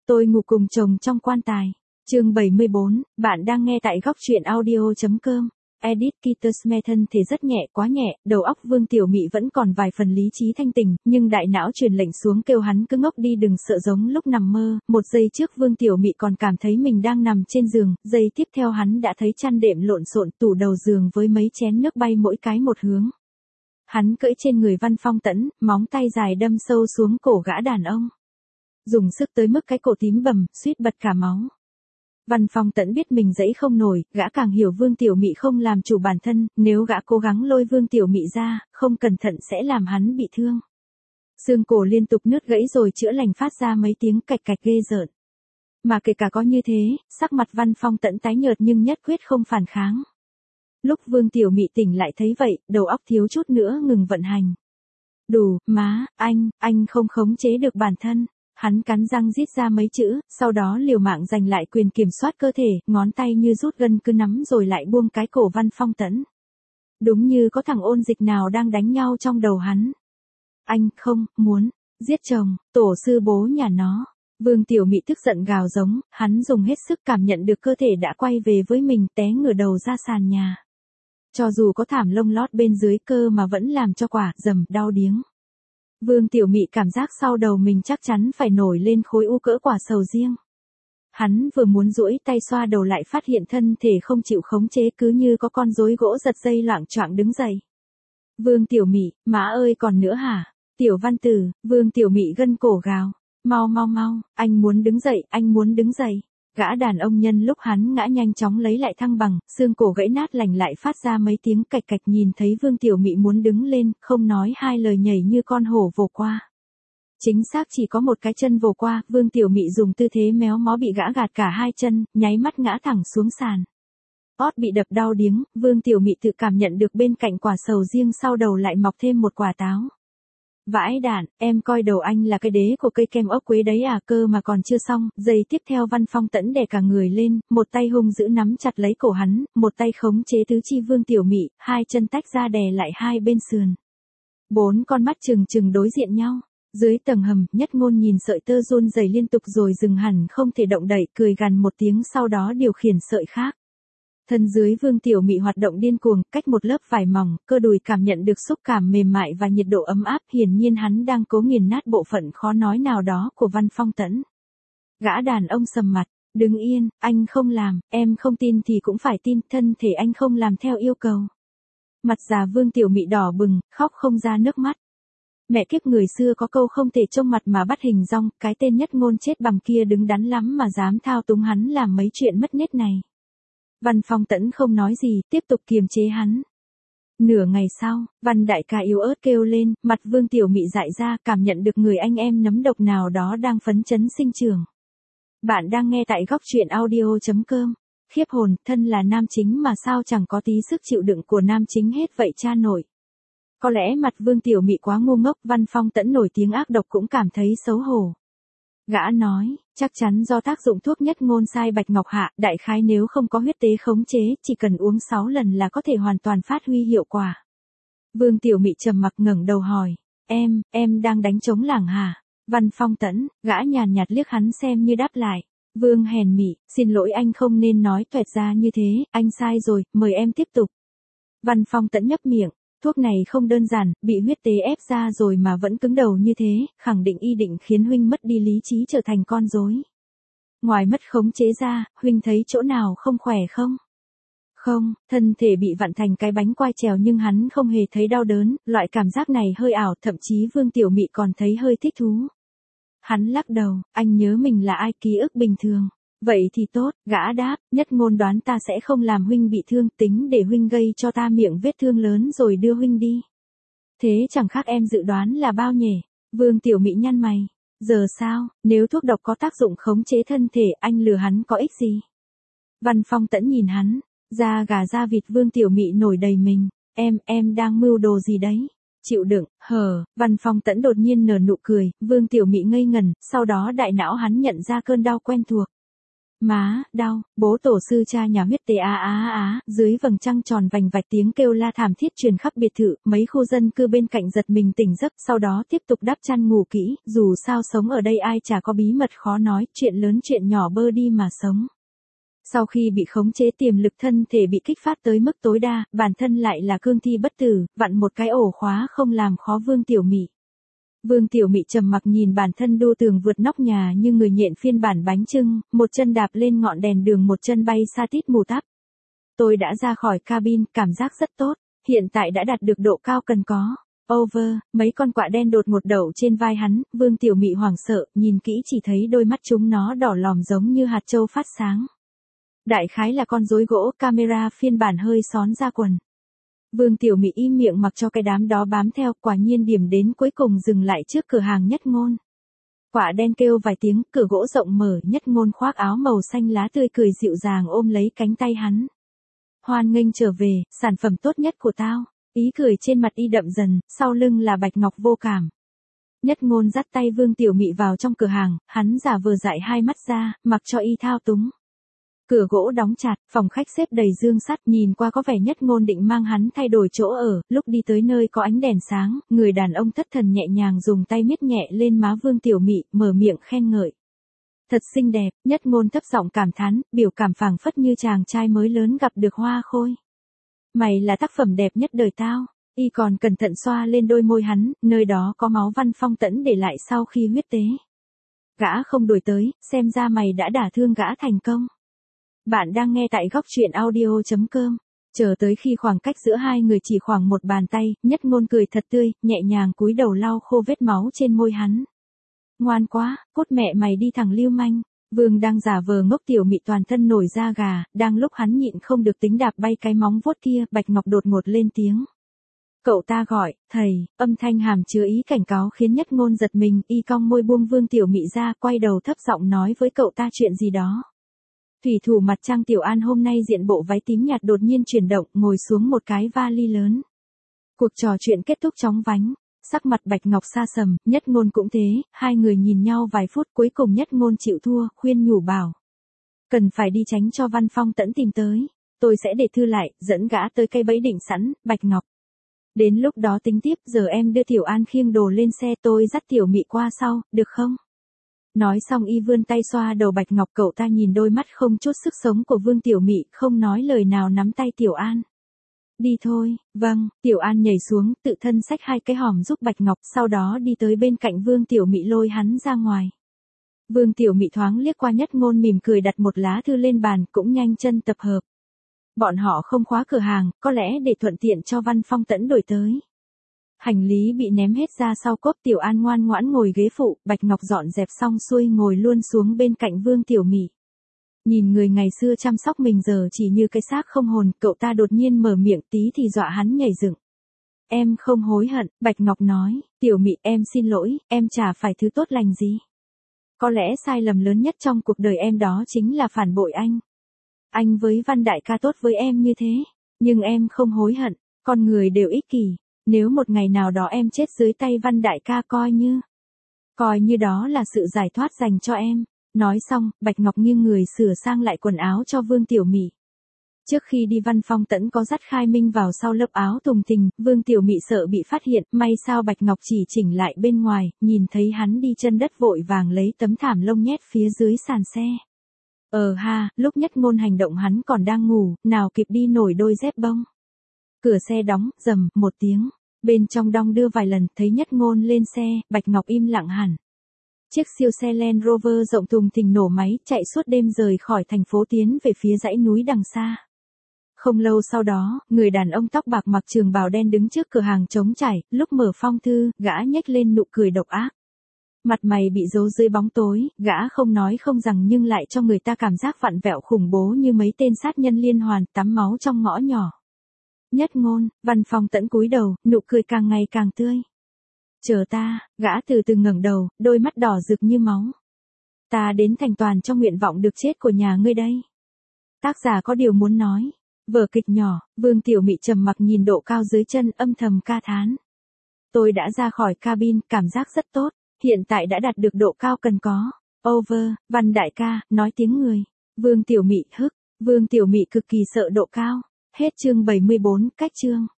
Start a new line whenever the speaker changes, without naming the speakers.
Tôi ngủ cùng chồng trong quan tài. Chương 74, bạn đang nghe tại góc truyện audio.com. Edit Petersme thân thể rất nhẹ, quá nhẹ, đầu óc Vương Tiểu Mị vẫn còn vài phần lý trí thanh tỉnh, nhưng đại não truyền lệnh xuống kêu hắn cứ ngốc đi đừng sợ giống lúc nằm mơ. Một giây trước Vương Tiểu Mị còn cảm thấy mình đang nằm trên giường, giây tiếp theo hắn đã thấy chăn đệm lộn xộn, tủ đầu giường với mấy chén nước bay mỗi cái một hướng. Hắn cưỡi trên người Văn Phong Tẫn, móng tay dài đâm sâu xuống cổ gã đàn ông. Dùng sức tới mức cái cổ tím bầm, suýt bật cả máu. Văn Phong Tẫn biết mình dẫy không nổi, gã càng hiểu Vương Tiểu Mị không làm chủ bản thân, nếu gã cố gắng lôi Vương Tiểu Mị ra, không cẩn thận sẽ làm hắn bị thương. Xương cổ liên tục nứt gãy rồi chữa lành phát ra mấy tiếng cạch cạch ghê rợn. Mà kể cả có như thế, sắc mặt Văn Phong Tẫn tái nhợt nhưng nhất quyết không phản kháng. Lúc Vương Tiểu Mị tỉnh lại thấy vậy, đầu óc thiếu chút nữa ngừng vận hành. Đủ, má, anh không khống chế được bản thân. Hắn cắn răng rít ra mấy chữ, sau đó liều mạng giành lại quyền kiểm soát cơ thể, ngón tay như rút gân cứ nắm rồi lại buông cái cổ Văn Phong Tẫn. Đúng như có thằng ôn dịch nào đang đánh nhau trong đầu hắn. Anh không muốn giết chồng, tổ sư bố nhà nó. Vương Tiểu Mị tức giận gào giống, hắn dùng hết sức cảm nhận được cơ thể đã quay về với mình, té ngửa đầu ra sàn nhà. Cho dù có thảm lông lót bên dưới cơ mà vẫn làm cho quả rầm đau điếng. Vương Tiểu Mị cảm giác sau đầu mình chắc chắn phải nổi lên khối u cỡ quả sầu riêng. Hắn vừa muốn duỗi tay xoa đầu lại phát hiện thân thể không chịu khống chế cứ như có con rối gỗ giật dây loạng choạng đứng dậy. Vương Tiểu Mị, má ơi còn nữa hả? Tiểu Văn Tử, Vương Tiểu Mị gân cổ gào. Mau, anh muốn đứng dậy, anh muốn đứng dậy. Gã đàn ông nhân lúc hắn ngã nhanh chóng lấy lại thăng bằng, xương cổ gãy nát lành lại phát ra mấy tiếng cạch cạch nhìn thấy Vương Tiểu Mị muốn đứng lên, không nói hai lời nhảy như con hổ vồ qua. Chính xác chỉ có một cái chân vồ qua, Vương Tiểu Mị dùng tư thế méo mó bị gã gạt cả hai chân, nháy mắt ngã thẳng xuống sàn. Ót bị đập đau điếng, Vương Tiểu Mị tự cảm nhận được bên cạnh quả sầu riêng sau đầu lại mọc thêm một quả táo. Vãi đạn, em coi đầu anh là cái đế của cây kem ốc quế đấy à, cơ mà còn chưa xong, giây tiếp theo Văn Phong Tẫn đè cả người lên, một tay hung dữ nắm chặt lấy cổ hắn, một tay khống chế tứ chi Vương Tiểu Mị, hai chân tách ra đè lại hai bên sườn. Bốn con mắt trừng đối diện nhau. Dưới tầng hầm, Nhất Ngôn nhìn sợi tơ run rẩy liên tục rồi dừng hẳn không thể động đậy, cười gằn một tiếng sau đó điều khiển sợi khác. Thân dưới Vương Tiểu Mị hoạt động điên cuồng, cách một lớp vải mỏng, cơ đùi cảm nhận được xúc cảm mềm mại và nhiệt độ ấm áp, hiển nhiên hắn đang cố nghiền nát bộ phận khó nói nào đó của Văn Phong Tẫn. Gã đàn ông sầm mặt, đứng yên, anh không làm, em không tin thì cũng phải tin, thân thể anh không làm theo yêu cầu. Mặt già Vương Tiểu Mị đỏ bừng, khóc không ra nước mắt. Mẹ kiếp, người xưa có câu không thể trông mặt mà bắt hình dong, cái tên Nhất Ngôn chết bằm kia đứng đắn lắm mà dám thao túng hắn làm mấy chuyện mất nết này. Văn Phong Tẫn không nói gì, tiếp tục kiềm chế hắn. Nửa ngày sau, Văn đại ca yếu ớt kêu lên, mặt Vương Tiểu Mị dại ra, cảm nhận được người anh em nấm độc nào đó đang phấn chấn sinh trưởng. Bạn đang nghe tại góc truyện audio.com. Khiếp hồn, thân là nam chính mà sao chẳng có tí sức chịu đựng của nam chính hết vậy cha nội. Có lẽ mặt Vương Tiểu Mị quá ngu ngốc, Văn Phong Tẫn nổi tiếng ác độc cũng cảm thấy xấu hổ. Gã nói, chắc chắn do tác dụng thuốc Nhất Ngôn sai Bạch Ngọc Hạ, đại khái nếu không có huyết tế khống chế, chỉ cần uống 6 lần là có thể hoàn toàn phát huy hiệu quả. Vương Tiểu Mị trầm mặc ngẩng đầu hỏi, em đang đánh trống lảng hả? Văn Phong Tẫn, gã nhàn nhạt liếc hắn xem như đáp lại. Vương hèn mị, xin lỗi anh không nên nói toẹt ra như thế, anh sai rồi, mời em tiếp tục. Văn Phong Tẫn nhấp miệng. Thuốc này không đơn giản, bị huyết tế ép ra rồi mà vẫn cứng đầu như thế, khẳng định y định khiến huynh mất đi lý trí trở thành con rối. Ngoài mất khống chế ra, huynh thấy chỗ nào không khỏe không? Không, thân thể bị vặn thành cái bánh quai trèo nhưng hắn không hề thấy đau đớn, loại cảm giác này hơi ảo, thậm chí Vương Tiểu Mị còn thấy hơi thích thú. Hắn lắc đầu, anh nhớ mình là ai, ký ức bình thường. Vậy thì tốt, gã đáp, Nhất Ngôn đoán ta sẽ không làm huynh bị thương, tính để huynh gây cho ta miệng vết thương lớn rồi đưa huynh đi. Thế chẳng khác em dự đoán là bao nhỉ? Vương Tiểu Mị nhăn mày. Giờ sao, nếu thuốc độc có tác dụng khống chế thân thể, anh lừa hắn có ích gì? Văn Phong Tẫn nhìn hắn, da gà da vịt. Vương Tiểu Mị nổi đầy mình. Em đang mưu đồ gì đấy? Chịu đựng, Văn Phong Tẫn đột nhiên nở nụ cười, Vương Tiểu Mị ngây ngẩn, sau đó đại não hắn nhận ra cơn đau quen thuộc. Má, đau, bố tổ sư cha nhà huyết tế á á á, dưới vầng trăng tròn vành vạch tiếng kêu la thảm thiết truyền khắp biệt thự, mấy khu dân cư bên cạnh giật mình tỉnh giấc, sau đó tiếp tục đắp chăn ngủ kỹ, dù sao sống ở đây ai chả có bí mật khó nói, chuyện lớn chuyện nhỏ bơ đi mà sống. Sau khi bị khống chế tiềm lực thân thể bị kích phát tới mức tối đa, bản thân lại là cương thi bất tử, vặn một cái ổ khóa không làm khó Vương Tiểu Mị. Vương Tiểu Mị trầm mặc nhìn bản thân đô tường vượt nóc nhà như người nhện phiên bản bánh chưng, một chân đạp lên ngọn đèn đường một chân bay xa tít mù tắp. Tôi đã ra khỏi cabin, cảm giác rất tốt, hiện tại đã đạt được độ cao cần có. Over, mấy con quạ đen đột ngột đậu trên vai hắn, Vương Tiểu Mị hoảng sợ, nhìn kỹ chỉ thấy đôi mắt chúng nó đỏ lòm giống như hạt châu phát sáng. Đại khái là con rối gỗ, camera phiên bản hơi xón ra quần. Vương Tiểu Mị im miệng mặc cho cái đám đó bám theo, quả nhiên điểm đến cuối cùng dừng lại trước cửa hàng Nhất Ngôn. Quạ đen kêu vài tiếng, cửa gỗ rộng mở, Nhất Ngôn khoác áo màu xanh lá tươi cười dịu dàng ôm lấy cánh tay hắn. Hoan nghênh trở về, sản phẩm tốt nhất của tao. Ý cười trên mặt y đậm dần, sau lưng là Bạch Ngọc vô cảm. Nhất Ngôn dắt tay Vương Tiểu Mị vào trong cửa hàng, hắn giả vờ dại hai mắt ra, mặc cho y thao túng. Cửa gỗ đóng chặt, phòng khách xếp đầy dương sắt, nhìn qua có vẻ Nhất Ngôn định mang hắn thay đổi chỗ ở, lúc đi tới nơi có ánh đèn sáng, người đàn ông thất thần nhẹ nhàng dùng tay miết nhẹ lên má Vương Tiểu Mị, mở miệng khen ngợi. Thật xinh đẹp, Nhất Ngôn thấp giọng cảm thán, biểu cảm phảng phất như chàng trai mới lớn gặp được hoa khôi. Mày là tác phẩm đẹp nhất đời tao. Y còn cẩn thận xoa lên đôi môi hắn, nơi đó có máu Văn Phong Tẫn để lại sau khi huyết tế. Gã không đuổi tới, xem ra mày đã đả thương gã thành công. Bạn đang nghe tại góc truyện audio.com. Chờ tới khi khoảng cách giữa hai người chỉ khoảng một bàn tay, Nhất Ngôn cười thật tươi, nhẹ nhàng cúi đầu lau khô vết máu trên môi hắn. Ngoan quá, cốt mẹ mày đi thẳng lưu manh. Vương đang giả vờ ngốc. Tiểu Mị toàn thân nổi da gà, đang lúc hắn nhịn không được tính đạp bay cái móng vuốt kia, Bạch Ngọc đột ngột lên tiếng. Cậu ta gọi, thầy, âm thanh hàm chứa ý cảnh cáo khiến Nhất Ngôn giật mình, y cong môi buông Vương Tiểu Mị ra, quay đầu thấp giọng nói với cậu ta chuyện gì đó. Thủy thủ mặt trăng Tiểu An hôm nay diện bộ váy tím nhạt đột nhiên chuyển động, ngồi xuống một cái vali lớn. Cuộc trò chuyện kết thúc chóng vánh, sắc mặt Bạch Ngọc xa sầm, Nhất Ngôn cũng thế, hai người nhìn nhau vài phút cuối cùng Nhất Ngôn chịu thua, khuyên nhủ bảo. Cần phải đi tránh cho Văn Phong Tẫn tìm tới, tôi sẽ để thư lại, dẫn gã tới cây bẫy định sẵn, Bạch Ngọc. Đến lúc đó tính tiếp, giờ em đưa Tiểu An khiêng đồ lên xe, tôi dắt Tiểu Mị qua sau, được không? Nói xong y vươn tay xoa đầu Bạch Ngọc, cậu ta nhìn đôi mắt không chút sức sống của Vương Tiểu Mị, không nói lời nào nắm tay Tiểu An. Đi thôi, vâng, Tiểu An nhảy xuống, tự thân xách hai cái hòm giúp Bạch Ngọc, sau đó đi tới bên cạnh Vương Tiểu Mị lôi hắn ra ngoài. Vương Tiểu Mị thoáng liếc qua Nhất Ngôn mỉm cười đặt một lá thư lên bàn, cũng nhanh chân tập hợp. Bọn họ không khóa cửa hàng, có lẽ để thuận tiện cho Văn Phong Tẫn đổi tới. Hành lý bị ném hết ra sau cốp, Tiểu An ngoan ngoãn ngồi ghế phụ, Bạch Ngọc dọn dẹp xong xuôi ngồi luôn xuống bên cạnh Vương Tiểu Mị. Nhìn người ngày xưa chăm sóc mình giờ chỉ như cái xác không hồn, cậu ta đột nhiên mở miệng tí thì dọa hắn nhảy dựng. Em không hối hận, Bạch Ngọc nói, Tiểu Mị em xin lỗi, em chả phải thứ tốt lành gì. Có lẽ sai lầm lớn nhất trong cuộc đời em đó chính là phản bội anh. Anh với Văn đại ca tốt với em như thế, nhưng em không hối hận, con người đều ích kỷ. Nếu một ngày nào đó em chết dưới tay Văn đại ca coi như đó là sự giải thoát dành cho em. Nói xong, Bạch Ngọc nghiêng người sửa sang lại quần áo cho Vương Tiểu Mị. Trước khi đi Văn Phong Tẫn có dắt Khai Minh vào sau lớp áo tùng tình, Vương Tiểu Mị sợ bị phát hiện, may sao Bạch Ngọc chỉ chỉnh lại bên ngoài, nhìn thấy hắn đi chân đất vội vàng lấy tấm thảm lông nhét phía dưới sàn xe. Lúc Nhất Ngôn hành động hắn còn đang ngủ, nào kịp đi nổi đôi dép bông. Cửa xe đóng, rầm, một tiếng. Bên trong đong đưa vài lần, thấy Nhất Ngôn lên xe, Bạch Ngọc im lặng hẳn. Chiếc siêu xe Land Rover rộng thùng thình nổ máy, chạy suốt đêm rời khỏi thành phố tiến về phía dãy núi đằng xa. Không lâu sau đó, người đàn ông tóc bạc mặc trường bào đen đứng trước cửa hàng trống trải, lúc mở phong thư, gã nhếch lên nụ cười độc ác. Mặt mày bị giấu dưới bóng tối, gã không nói không rằng nhưng lại cho người ta cảm giác vặn vẹo khủng bố như mấy tên sát nhân liên hoàn tắm máu trong ngõ nhỏ. Nhất Ngôn, Văn Phong Tẫn cúi đầu, nụ cười càng ngày càng tươi. Chờ ta, gã từ từ ngẩng đầu, đôi mắt đỏ rực như máu. Ta đến thành toàn cho nguyện vọng được chết của nhà ngươi đây. Tác giả có điều muốn nói. Vở kịch nhỏ, Vương Tiểu Mị trầm mặc nhìn độ cao dưới chân, âm thầm ca thán. Tôi đã ra khỏi cabin, cảm giác rất tốt, hiện tại đã đạt được độ cao cần có. Over, Văn đại ca, nói tiếng người. Vương Tiểu Mị hức, Vương Tiểu Mị cực kỳ sợ độ cao. Hết chương 74, cách chương.